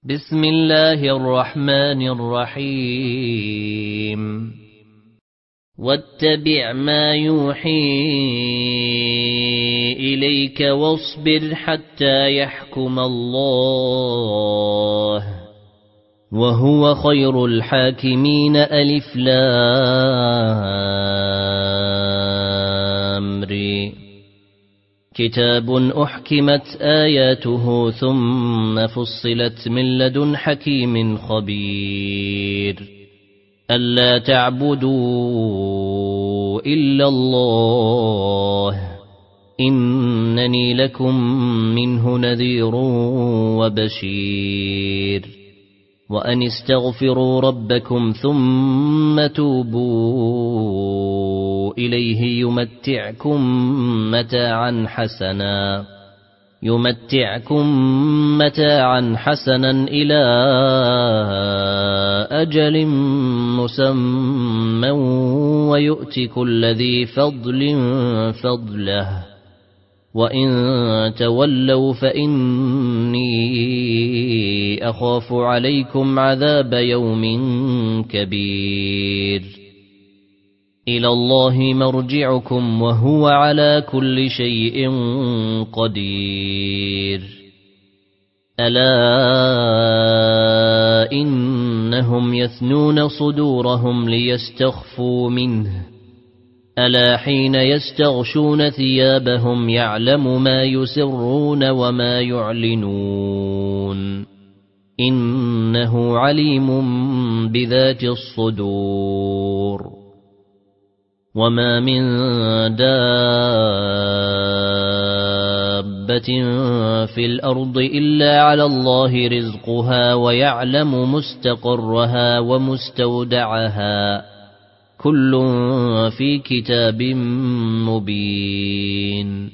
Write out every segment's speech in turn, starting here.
بسم الله الرحمن الرحيم واتبع ما يوحي إليك واصبر حتى يحكم الله وهو خير الحاكمين. ألف لام ر كتاب أحكمت آياته ثم فصلت من لدن حكيم خبير ألا تعبدوا إلا الله إنني لكم منه نذير وبشير وأن استغفروا ربكم ثم توبوا إليه يمتعكم متاعا حسنا إلى أجل مسمى ويؤت كل ذي فضل فضله وإن تولوا فإني أخاف عليكم عذاب يوم كبير. إلى الله مرجعكم وهو على كل شيء قدير. ألا إنهم يثنون صدورهم ليستخفوا منه ألا حين يستغشون ثيابهم يعلم ما يسرون وما يعلنون إنه عليم بذات الصدور. وما من دابة في الأرض إلا على الله رزقها ويعلم مستقرها ومستودعها كل في كتاب مبين.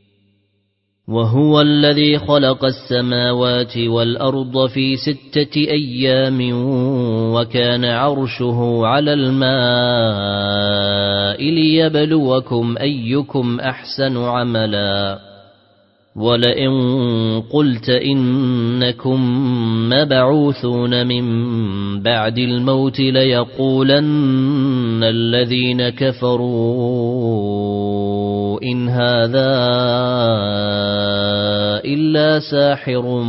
وهو الذي خلق السماوات والأرض في 6 أيام وكان عرشه على الماء ليبلوكم أيكم أحسن عملا. ولئن قلت إنكم مبعوثون من بعد الموت ليقولن الذين كفروا إن هذا إلا ساحر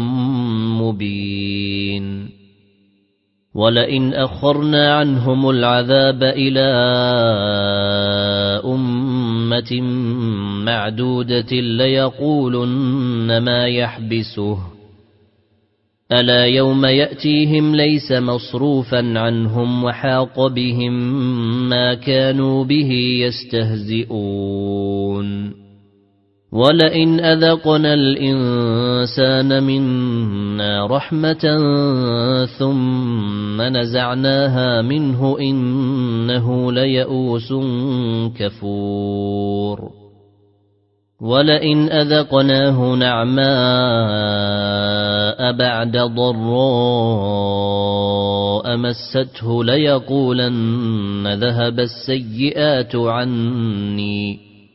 مبين. ولئن أخرنا عنهم العذاب إلى أمة معدودة ليقولن ما يحبسه ألا يوم يأتيهم ليس مصروفا عنهم وحاق بهم ما كانوا به يستهزئون. ولئن أذقنا الإنسان منا رحمة ثم نزعناها منه إنه ليئوس كفور. ولئن أذقناه نعماء بعد ضراء مسته ليقولن ذهب السيئات عني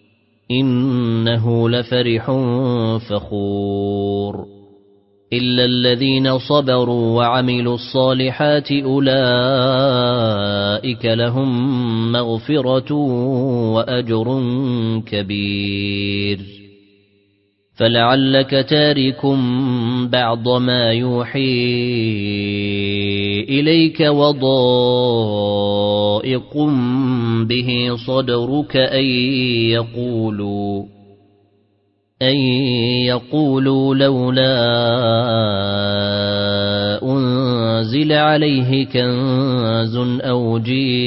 إنه لفرح فخور. إلا الذين صبروا وعملوا الصالحات أولئك لهم مغفرة وأجر كبير. فلعلك تارك بعض ما يوحي إليك وضائق به صدرك أن يقولوا لولا أنزل عليه كنز أو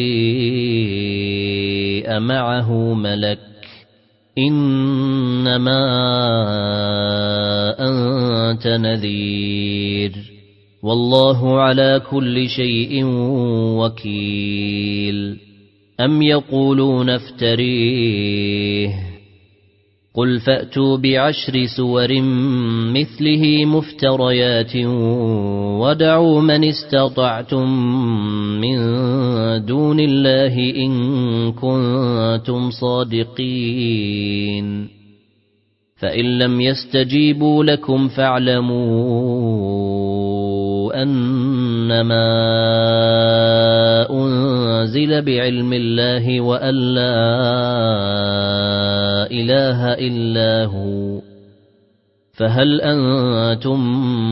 جيء معه ملك إنما أنت نذير والله على كل شيء وكيل. أم يقولون افتريه قل فأتوا ب10 سور مثله مفتريات ودعوا من استطعتم من دون الله إن كنتم صادقين. فإن لم يستجيبوا لكم فاعلموا ما أنزل بعلم الله وأن لا إله إلا هو فهل أنتم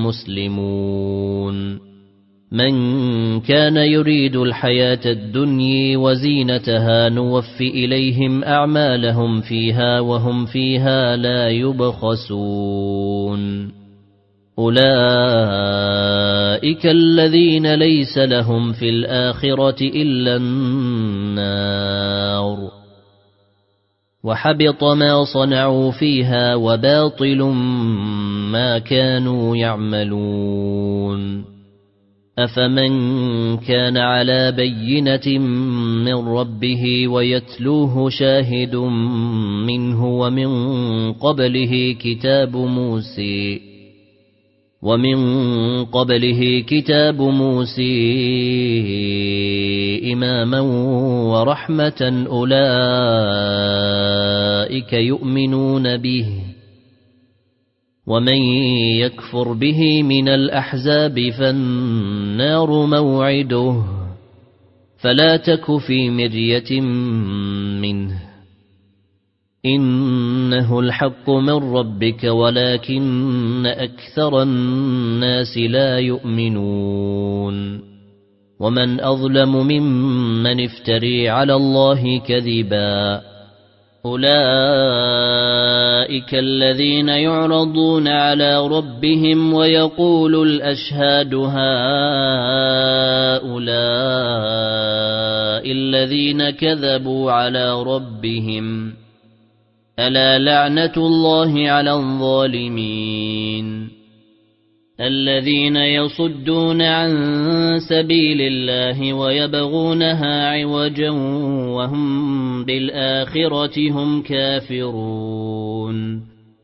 مسلمون من كان يريد الحياة الدنيا وزينتها نوفي إليهم أعمالهم فيها وهم فيها لا يبخسون أولئك الذين ليس لهم في الآخرة إلا النار وحبط ما صنعوا فيها وباطل ما كانوا يعملون أفمن كان على بينة من ربه ويتلوه شاهد منه ومن قبله كتاب موسى إماما ورحمة أولئك يؤمنون به ومن يكفر به من الأحزاب فالنار موعده فلا تك في مرية منه إنه الحق من ربك ولكن أكثر الناس لا يؤمنون ومن أظلم ممن افتري على الله كذبا أولئك الذين يعرضون على ربهم ويقول الأشهاد هؤلاء الذين كذبوا على ربهم ألا لعنة الله على الظالمين الذين يصدون عن سبيل الله ويبغونها عوجا وهم بالآخرة هم كافرون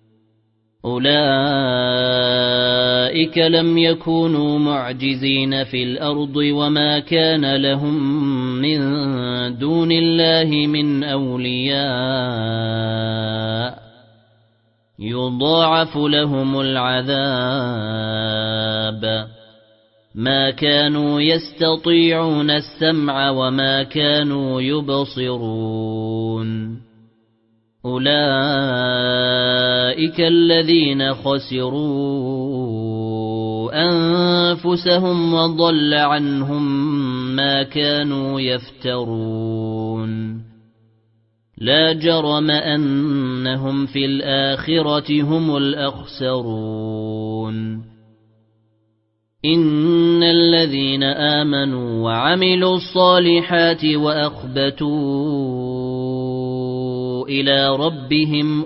أولئك لم يكونوا معجزين في الأرض وما كان لهم من دون الله من أولياء يضاعف لهم العذاب ما كانوا يستطيعون السمع وما كانوا يبصرون أولئك الذين خسروا أنفسهم وضل عنهم ما كانوا يفترون لا جرم أنهم في الآخرة هم الأخسرون إن الذين آمنوا وعملوا الصالحات وأخبتوا إلى ربهم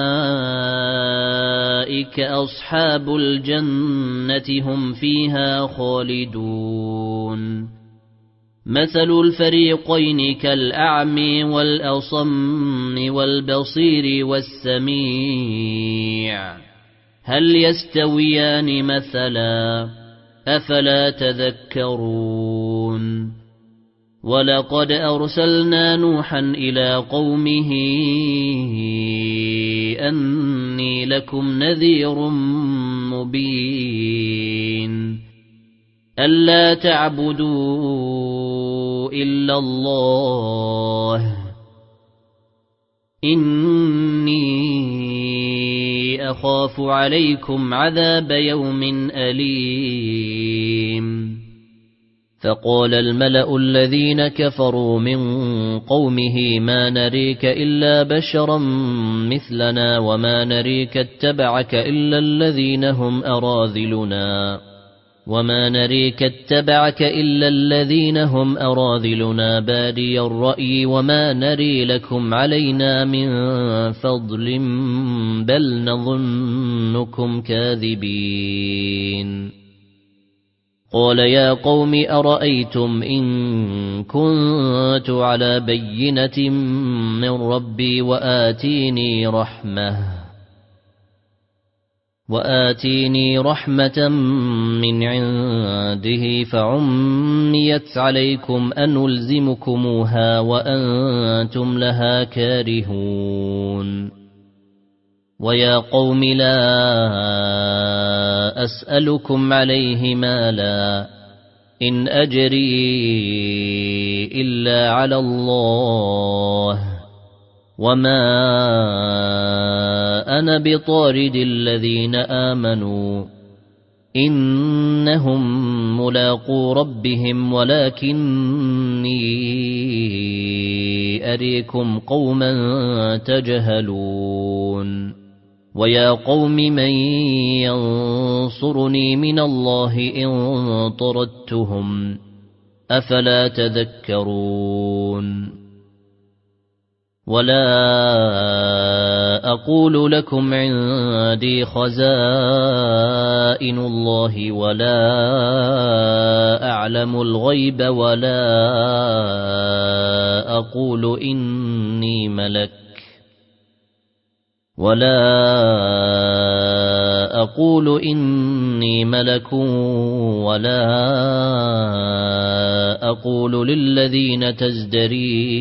أولئك أصحاب الجنة هم فيها خالدون مثل الفريقين كالأعمى والأصم والبصير والسميع هل يستويان مثلا أفلا تذكرون ولقد أرسلنا نوحا إلى قومه أني لكم نذير مبين ألا تعبدوا إلا الله إني أخاف عليكم عذاب يوم أليم فقال الملأ الذين كفروا من قومه ما نريك إلا بشرا مثلنا وما نريك اتبعك إلا الذين هم أراذلنا بادي الرأي وما نري لكم علينا من فضل بل نظنكم كاذبين قال يا قوم أرأيتم إن كنت على بينة من ربي وآتيني رحمة من عنده فعميت عليكم أنلزمكموها وأنتم لها كارهون ويا قوم لا أسألكم عليه مالا إن أجري إلا على الله وما أنا بطارد الذين آمنوا إنهم ملاقو ربهم ولكني أريكم قوما تجهلون ويا قوم من ينصرني من الله إن طردتهم أفلا تذكرون ولا أقول لكم عندي خزائن الله ولا أعلم الغيب ولا أقول إني ملك ولا أقول للذين تزدري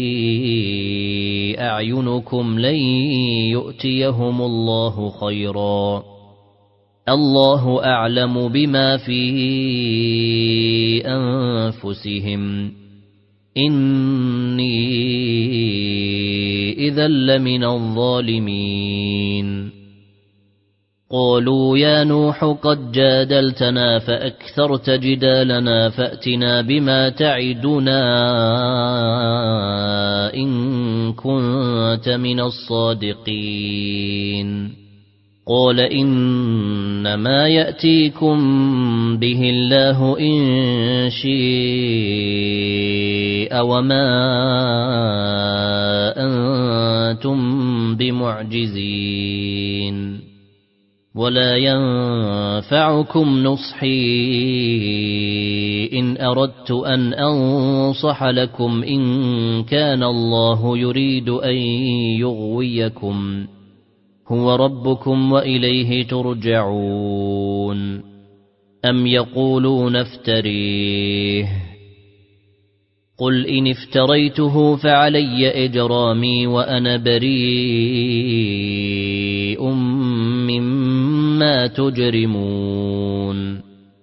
أعينكم لن يؤتيهم الله خيرا الله أعلم بما في أنفسهم إني إذا لمن الظالمين قالوا يا نوح قد جادلتنا فأكثرت جدالنا فأتنا بما تعدنا إن كنت من الصادقين قال إنما يأتيكم به الله إن شاء وما أنتم بمعجزين ولا ينفعكم نصحي إن أردت أن أنصح لكم إن كان الله يريد أن يغويكم هو ربكم وإليه ترجعون أم يقولون افتريه قل إن افتريته فعلي إجرامي وأنا بريء مما تجرمون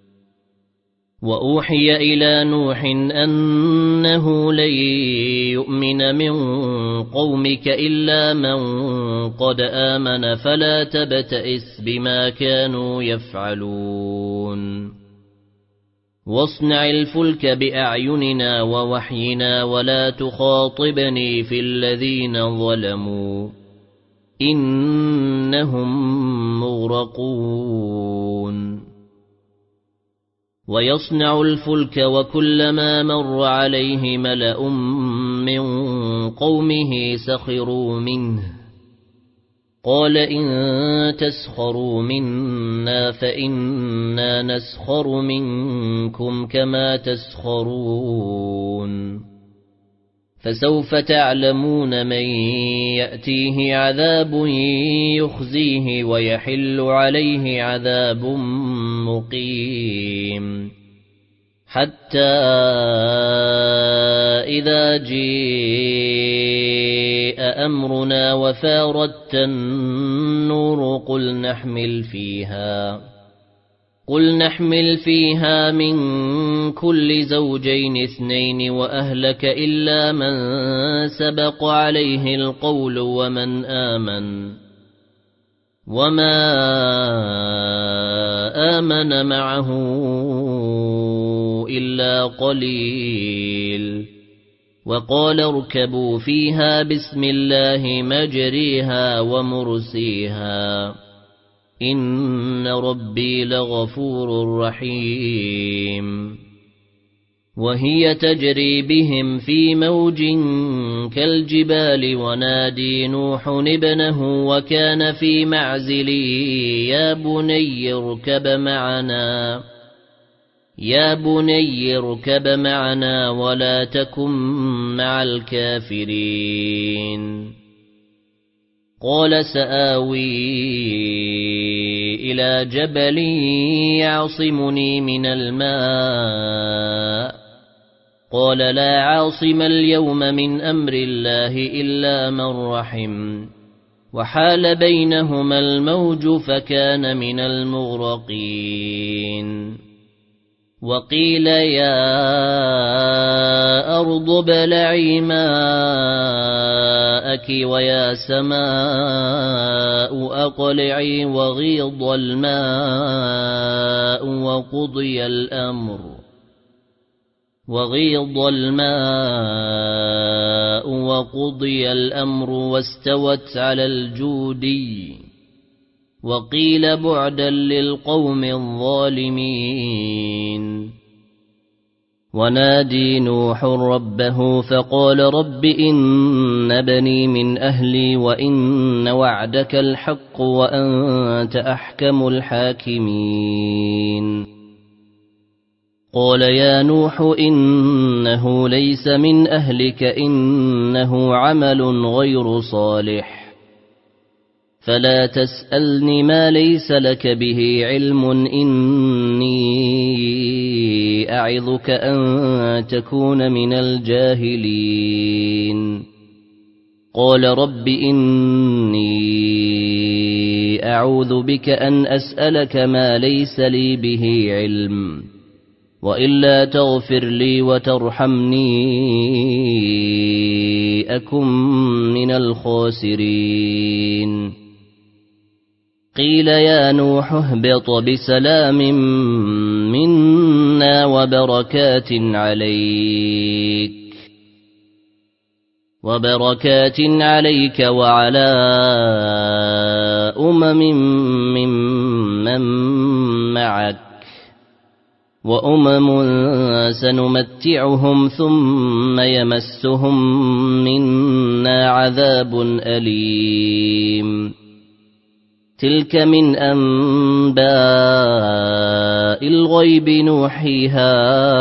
وأوحي إلى نوح أنه لن يؤمن من قومك إلا من قد آمن فلا تبتئس بما كانوا يفعلون واصنع الفلك بأعيننا ووحينا ولا تخاطبني في الذين ظلموا إنهم مغرقون ويصنع الفلك وكلما مر عليه ملأ من قومه سخروا منه قال إن تسخروا منا فإنا نسخر منكم كما تسخرون فسوف تعلمون من يأتيه عذاب يخزيه ويحل عليه عذاب مقيم حتى إذا جاء أمرنا وفارت النور قل نحمل فيها من كل زوجين اثنين وأهلك إلا من سبق عليه القول ومن آمن وما آمن معه إلا قليل وقال اركبوا فيها بسم الله مجريها ومرسيها إن ربي لغفور رحيم وهي تجري بهم في موج كالجبال ونادي نوح ابنه وكان في معزل يا بني اركب معنا ولا تكن مع الكافرين قال سآوي إلى جبل يعصمني من الماء قال لا عاصم اليوم من أمر الله إلا من رحم وحال بينهما الموج فكان من المغرقين وقيل يا أرض ابلعي ماءك ويا سماء أقلعي وغيض الماء وقضي الأمر واستوت على الجودي وقيل بعدا للقوم الظالمين. ونادي نوح ربه فقال رب إن بني من أهلي وإن وعدك الحق وأنت أحكم الحاكمين. قال يا نوح إنه ليس من أهلك إنه عمل غير صالح فلا تسألني ما ليس لك به علم إني أعظك أن تكون من الجاهلين. قال رب إني أعوذ بك أن أسألك ما ليس لي به علم وإلا تغفر لي وترحمني أكن من الخاسرين. قيل يا نوح اهبط بسلام منا وبركات عليك وعلى ممن معك وأمم سنمتعهم ثم يمسهم منا عذاب أليم. تلك من أنباء الغيب نوحيها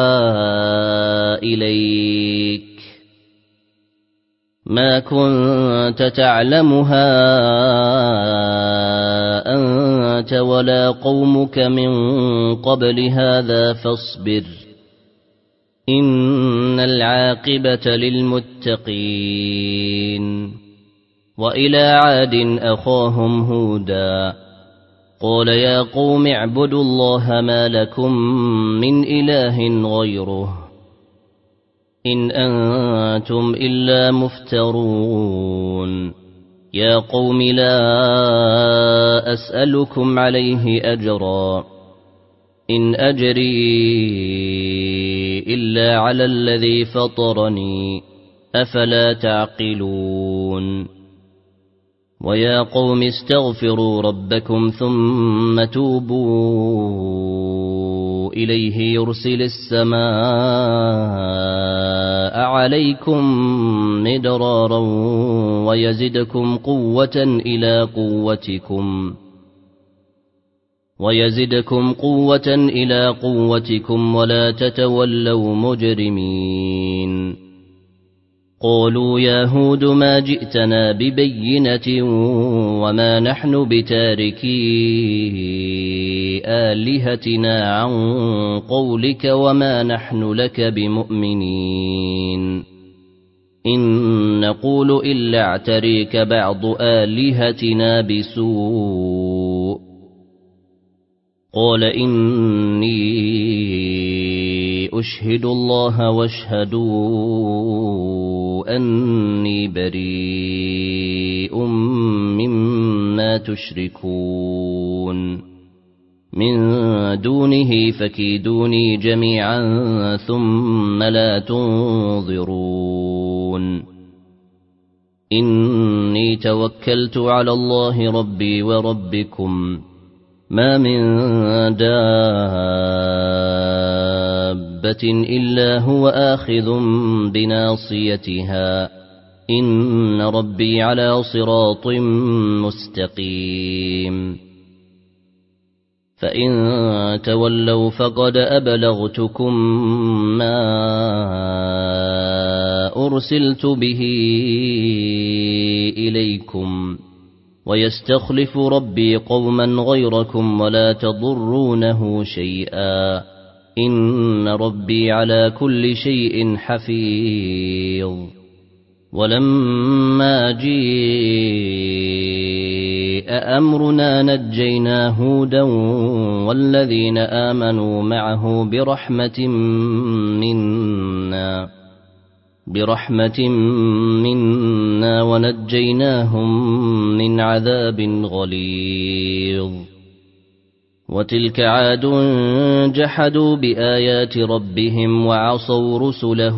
إليك ما كنت تعلمها أنت ولا قومك من قبل هذا فاصبر إن العاقبة للمتقين. وإلى عاد أخاهم هودا قال يا قوم اعبدوا الله ما لكم من إله غيره إن أنتم إلا مفترون. يا قوم لا أسألكم عليه أجرا إن أجري إلا على الذي فطرني أفلا تعقلون. ويا قوم استغفروا ربكم ثم توبوا إليه يرسل السماء عليكم مدرارا ويزدكم قوة إلى قوتكم ولا تتولوا مجرمين. قالوا يا هود ما جئتنا ببينة وما نحن بتاركي آلهتنا عن قولك وما نحن لك بمؤمنين إن نقول إلا اعتريك بعض آلهتنا بسوء. قال إني أشهد الله واشهدوا أني بريء مما تشركون من دونه فكيدوني جميعا ثم لا تنظرون. إني توكلت على الله ربي وربكم ما من دابة إلا هو آخذ بناصيتها إن ربي على صراط مستقيم. فإن تولوا فقد أبلغتكم ما أرسلت به إليكم ويستخلف ربي قوما غيركم ولا تضرونه شيئا إن ربي على كل شيء حفيظ. ولما جيء أمرنا نجينا هودا والذين آمنوا معه برحمة منا ونجيناهم من عذاب غليظ وتلك عاد جحدوا بآيات ربهم وعصوا رسله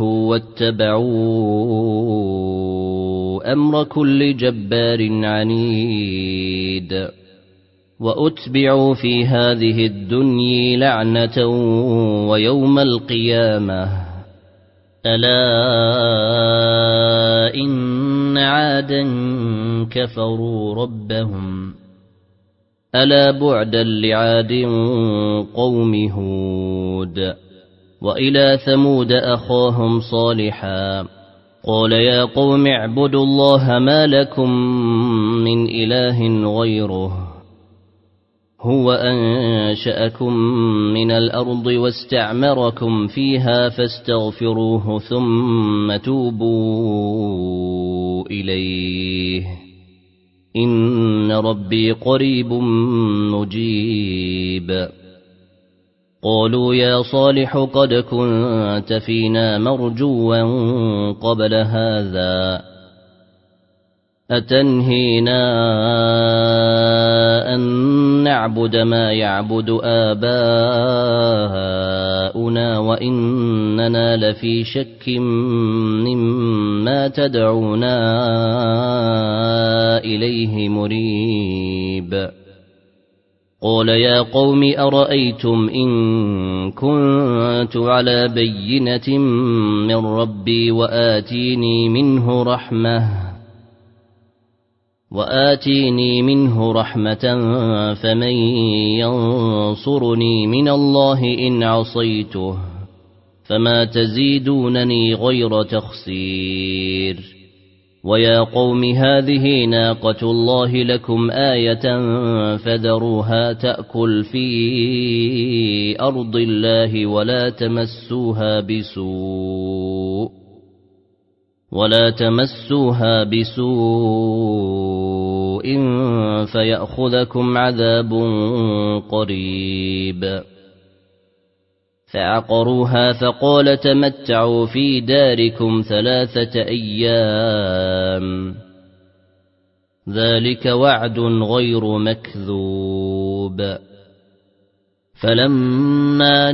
واتبعوا أمر كل جبار عنيد وأتبعوا في هذه الدنيا لعنة ويوم القيامة ألا إن عادا كفروا ربهم ألا بعدا لعاد قوم هود وإلى ثمود أخاهم صالحا قال يا قوم اعبدوا الله ما لكم من إله غيره هو أنشأكم من الأرض واستعمركم فيها فاستغفروه ثم توبوا إليه إن ربي قريب مجيب قالوا يا صالح قد كنت فينا مرجوا قبل هذا أتنهينا أن نعبد ما يعبد آباؤنا وإننا لفي شك مما تدعونا إليه مريب قال يا قوم أرأيتم إن كنت على بينة من ربي وآتيني منه رحمة فمن ينصرني من الله إن عصيته فما تزيدونني غير تخسير ويا قوم هذه ناقة الله لكم آية فذروها تأكل في أرض الله ولا تمسوها بسوء فيأخذكم عذاب قريب فعقروها فقال تمتعوا في داركم 3 أيام ذلك وعد غير مكذوب فلما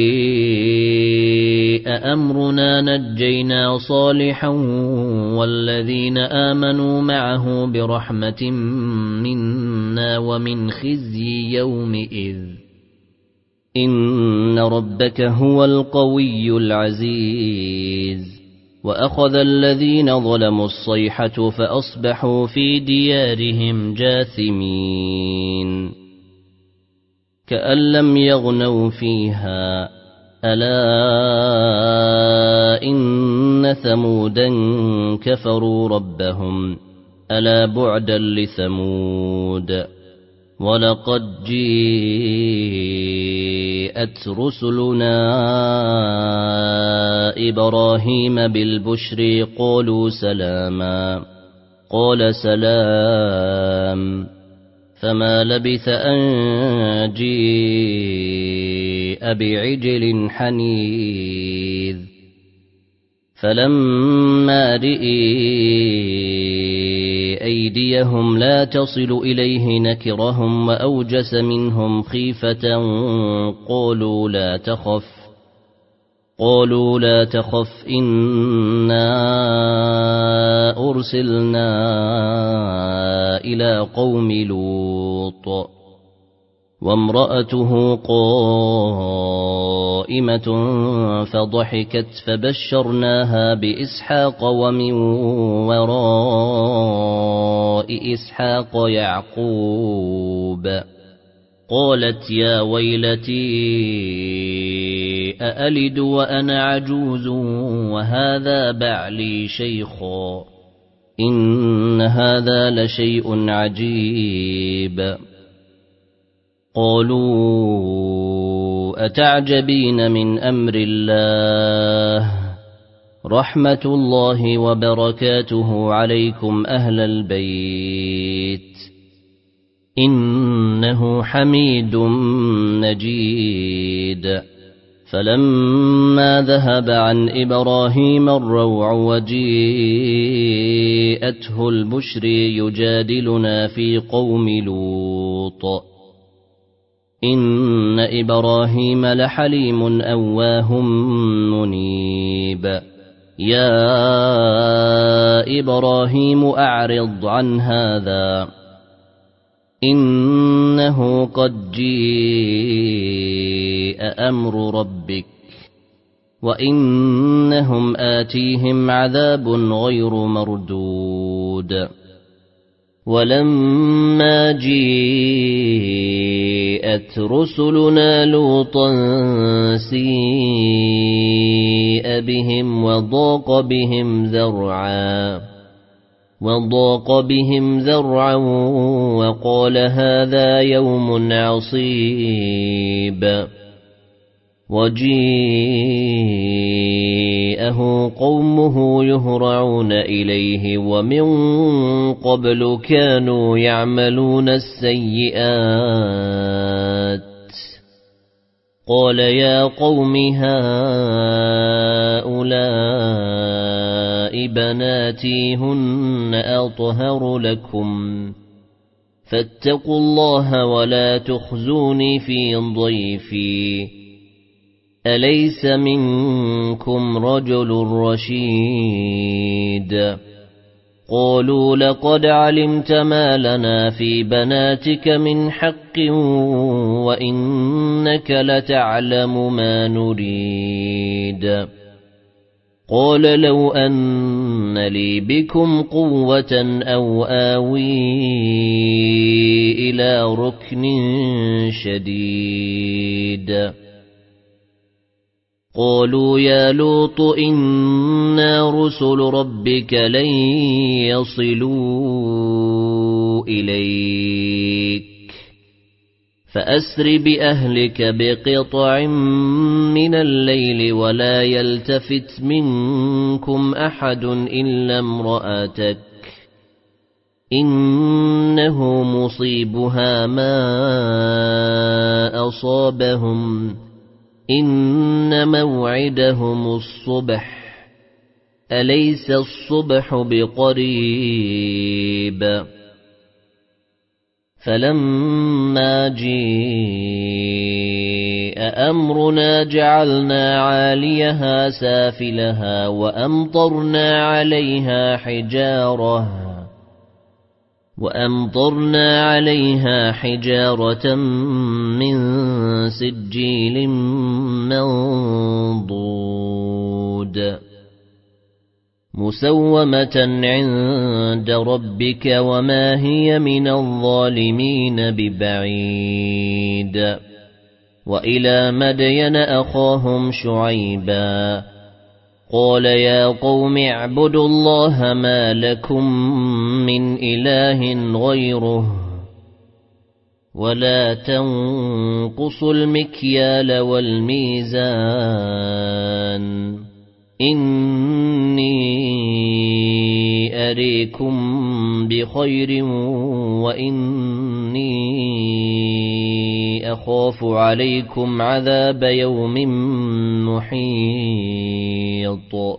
جاء أمرنا نجينا صالحا والذين آمنوا معه برحمة منا ومن خزي يومئذ إن ربك هو القوي العزيز وأخذ الذين ظلموا الصيحة فأصبحوا في ديارهم جاثمين كأن لم يغنوا فيها ألا إن ثمودا كفروا ربهم ألا بعدا لثمود ولقد جاءت رسلنا إبراهيم بالبشر قالوا سلاما قال سلام فما لبث أن جاء بعجل حنيذ فلما رئي أيديهم لا تصل إليه نكرهم وأوجس منهم خيفة قالوا لا تخف إنا أرسلنا إلى قوم لوط وامرأته قائمة فضحكت فبشرناها بإسحاق ومن وراء إسحاق يعقوب قالت يا ويلتي أألد وأنا عجوز وهذا بعلي شيخا إن هذا لشيء عجيب قالوا أتعجبين من أمر الله رحمة الله وبركاته عليكم أهل البيت إنه حميد مجيد. فلما ذهب عن إبراهيم الروع وجيءته البشر يجادلنا في قوم لوط إن إبراهيم لحليم أواه منيب. يا إبراهيم أعرض عن هذا إنه قد جيء أمر ربك وإنهم آتيهم عذاب غير مردود. ولما جيءت رسلنا لوطا سيء بهم وضاق بهم ذرعا وقال هذا يوم عصيب. وجيءه قومه يهرعون إليه ومن قبل كانوا يعملون السيئات. قال يا قوم هؤلاء بناتي هن أطهر لكم فاتقوا الله ولا تخزوني في ضيفي أليس منكم رجل رشيد. قالوا لقد علمت ما لنا في بناتك من حق وإنك لتعلم ما نريد. قال لو أن لي بكم قوة أو آوي إلى ركن شديد. قالوا يا لوط إنا رسل ربك لن يصلوا إليك فأسر بأهلك بقطع من الليل ولا يلتفت منكم أحد إلا امرأتك إنه مصيبها ما أصابهم إن موعدهم الصبح أليس الصبح بقريب. فلما جيء أمرنا جعلنا عاليها سافلها وأمطرنا عليها حجارة من سجيل منضود مسومة عند ربك وما هي من الظالمين ببعيد. وإلى مدين أخاهم شعيبا قال يا قوم اعبدوا الله ما لكم من إله غيره ولا تنقصوا المكيال والميزان إني أريكم بخير وإني أخاف عليكم عذاب يوم محيط.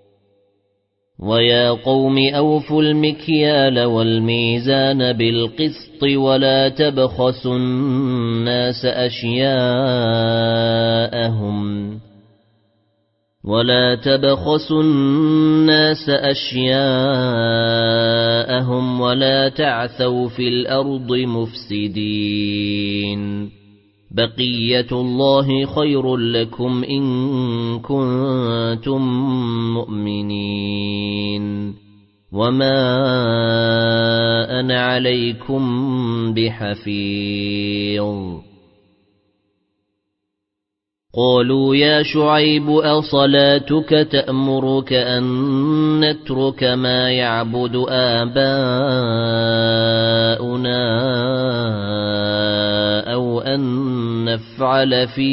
ويا قوم أوفوا المكيال والميزان بالقسط ولا تبخسوا الناس أشياءهم ولا تعثوا في الأرض مفسدين. بقية الله خير لكم إن كنتم مؤمنين وما أنا عليكم بحفيظ. قالوا يا شعيب أصلاتك تأمرك أن نترك ما يعبد آباؤنا أو أن نفعل في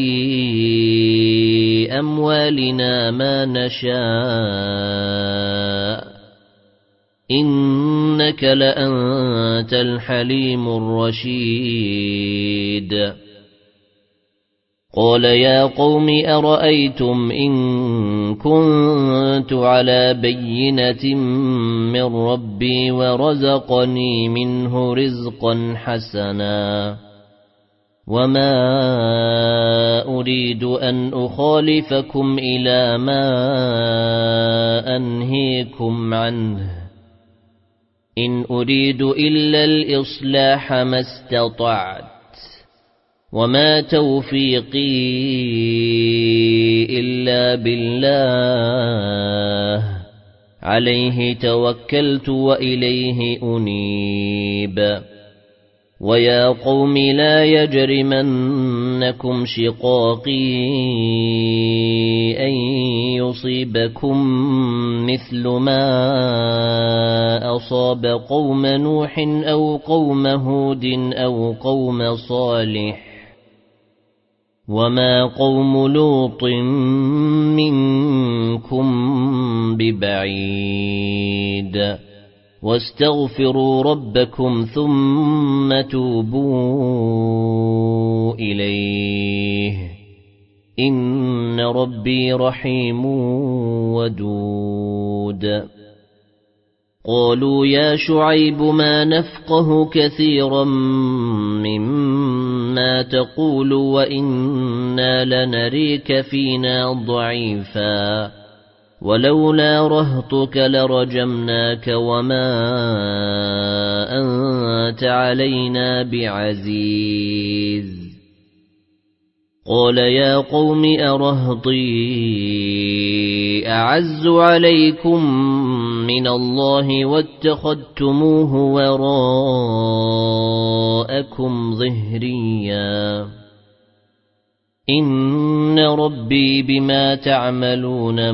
أموالنا ما نشاء إنك لأنت الحليم الرشيد قال يا قوم أرأيتم إن كنت على بينة من ربي ورزقني منه رزقا حسنا وما أريد أن أخالفكم إلى ما أنهيكم عنه إن أريد إلا الإصلاح ما استطعت وما توفيقي إلا بالله عليه توكلت وإليه أنيب ويا قوم لا يجرمنكم شقاقي أن يصيبكم مثل ما أصاب قوم نوح أو قوم هود أو قوم صالح وما قوم لوط منكم ببعيد واستغفروا ربكم ثم توبوا إليه إن ربي رحيم ودود قالوا يا شعيب ما نفقه كثيرا مما تقول وإنا لنريك فينا ضعيفا ولولا رهطك لرجمناك وما أنت علينا بعزيز قال يا قوم أرهطي أعز عليكم من الله واتخذتموه وراءكم ظهريا إن ربي بما تعملون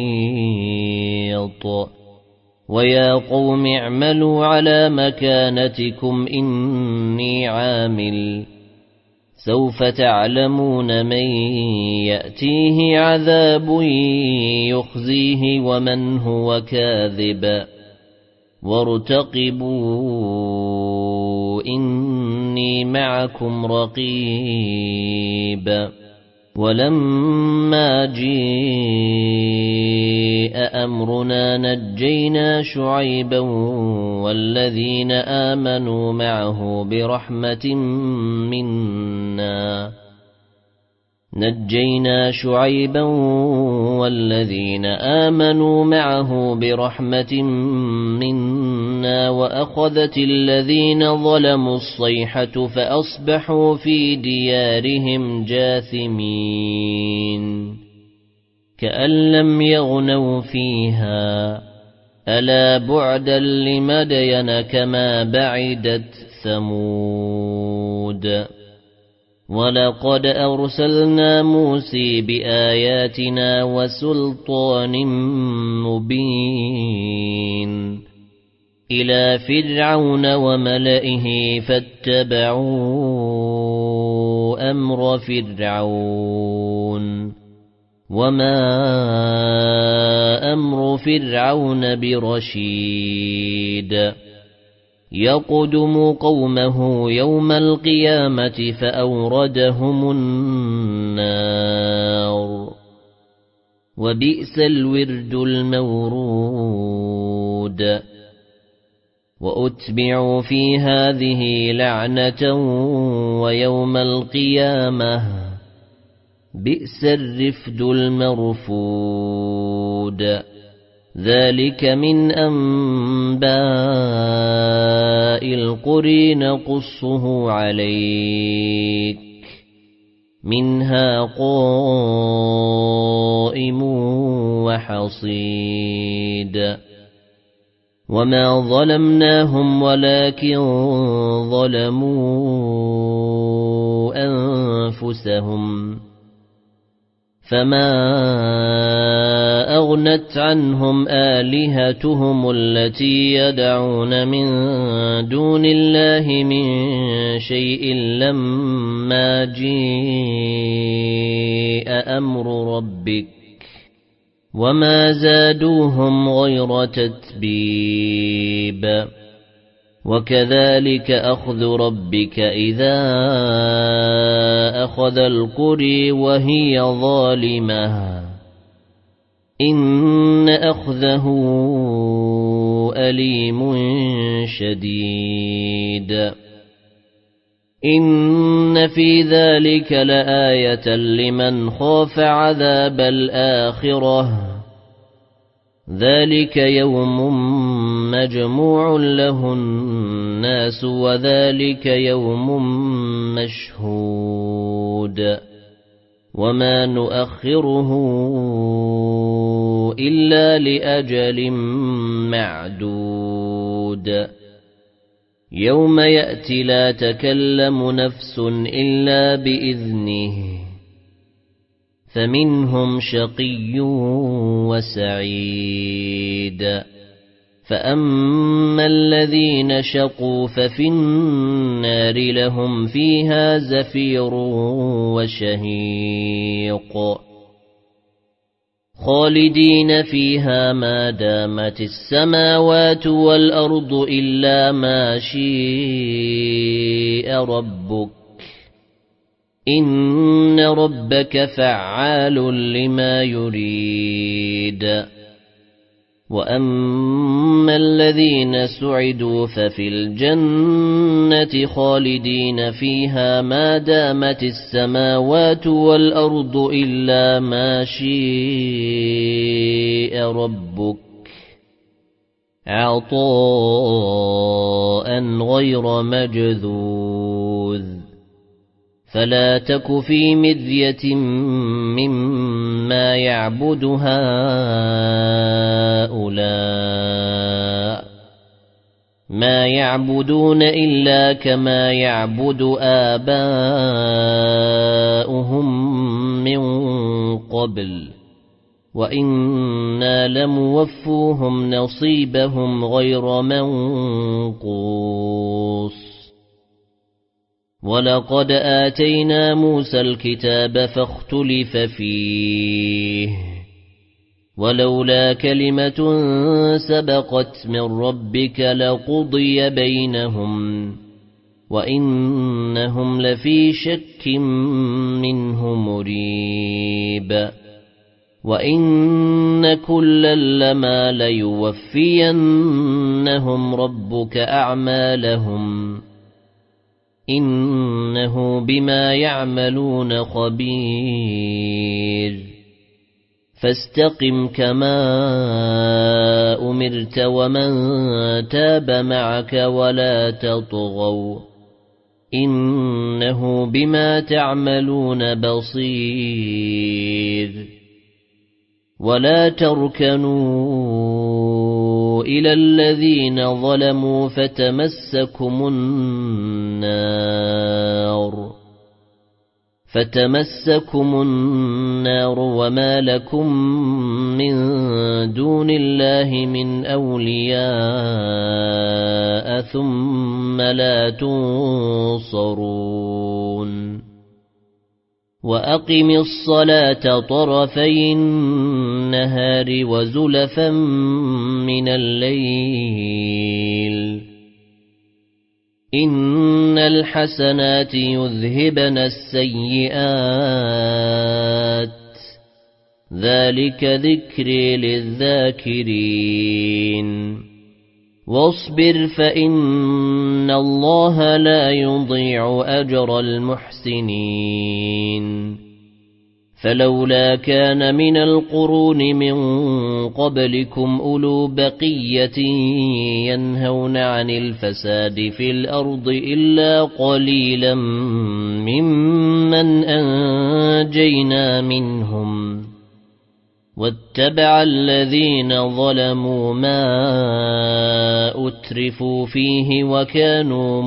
محيط ويا قوم اعملوا على مكانتكم إني عامل سوف تعلمون من يأتيه عذاب يخزيه ومن هو كاذب وارتقبوا إني معكم رقيب ولما جاء أمرنا نجينا شعيبا والذين آمنوا معه برحمة منا وأخذت الذين ظلموا الصيحة فأصبحوا في ديارهم جاثمين كأن لم يغنوا فيها ألا بعدا لمدين كما بعدت ثمود ولقد أرسلنا موسى بآياتنا وسلطان مبين إلى فرعون وملئه فاتبعوا أمر فرعون وما أمر فرعون برشيد يقدم قومه يوم القيامة فأوردهم النار وبئس الورد المورود وأتبعوا في هذه لعنة ويوم القيامة بئس الرفد المرفود ذلك من أنباء القرى نقصه عليك منها قائم وحصيد وما ظلمناهم ولكن ظلموا أنفسهم فما أغنت عنهم آلهتهم التي يدعون من دون الله من شيء لما جاء أمر ربك وما زادوهم غير تتبيب وكذلك أخذ ربك إذا أخذ القرى وهي ظالمة إن أخذه أليم شديد إن في ذلك لآية لمن خاف عذاب الآخرة ذلك يوم مجموع له الناس وذلك يوم مشهود وما نؤخره إلا لأجل معدود يوم يأتي لا تكلم نفس إلا بإذنه فمنهم شقي وسعيد فأما الذين شقوا ففي النار لهم فيها زفير وشهيق خالدين فيها ما دامت السماوات والأرض إلا ما شاء ربك إن ربك فعال لما يريد وأما الذين سعدوا ففي الجنة خالدين فيها ما دامت السماوات والأرض إلا ما شاء ربك عطاء غير مجذوذ فلا تك في مرية مما يعبد هؤلاء ما يعبدون إلا كما يعبد آباؤهم من قبل وإنا لموفوهم نصيبهم غير منقوص ولقد آتينا موسى الكتاب فاختلف فيه ولولا كلمة سبقت من ربك لقضي بينهم وإنهم لفي شك منه مريب وإن كلا لما ليوفينهم ربك أعمالهم إنه بما يعملون خبير فاستقم كما أمرت ومن تاب معك ولا تطغوا إنه بما تعملون بصير ولا تركنوا إلى الذين ظلموا فتمسكم النار وما لكم من دون الله من أولياء ثم لا تنصرون وأقم الصلاة طرفي النهار وزلفا من الليل إن الحسنات يذهبن السيئات ذلك ذكر للذاكرين واصبر فإن الله لا يضيع أجر المحسنين فلولا كان من القرون من قبلكم أولو بقية ينهون عن الفساد في الأرض إلا قليلا ممن أنجينا منهم واتبع الذين ظلموا ما أترفوا فيه وكانوا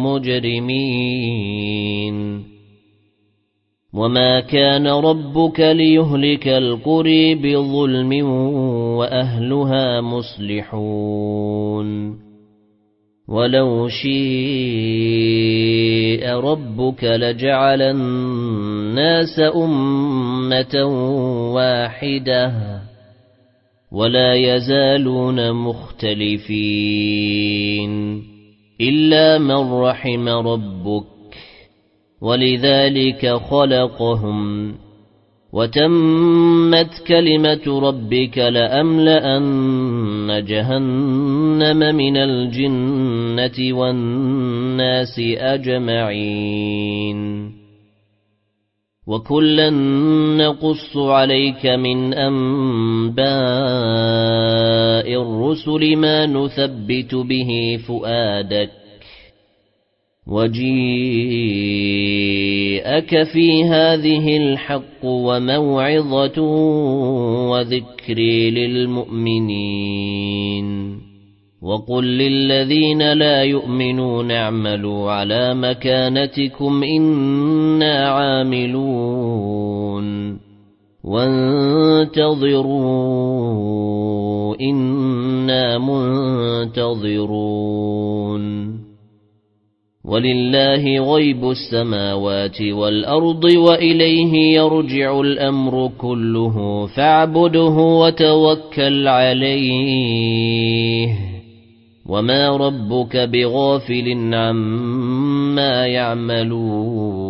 مجرمين وما كان ربك ليهلك القرى بظلم وأهلها مصلحون ولو شاء ربك لجعل الناس أمة واحدة ولا يزالون مختلفين إلا من رحم ربك ولذلك خلقهم وتمت كلمة ربك لأملأن جهنم من الجنة والناس أجمعين وكلا نقص عليك من أنباء الرسل ما نثبت به فؤادك وجيءك في هذه الحق وموعظة وذكر للمؤمنين وقل للذين لا يؤمنون اعملوا على مكانتكم إنا عاملون وانتظروا إنا منتظرون ولله غيب السماوات والأرض وإليه يرجع الأمر كله فاعبده وتوكل عليه وما ربك بغافل عما يعملون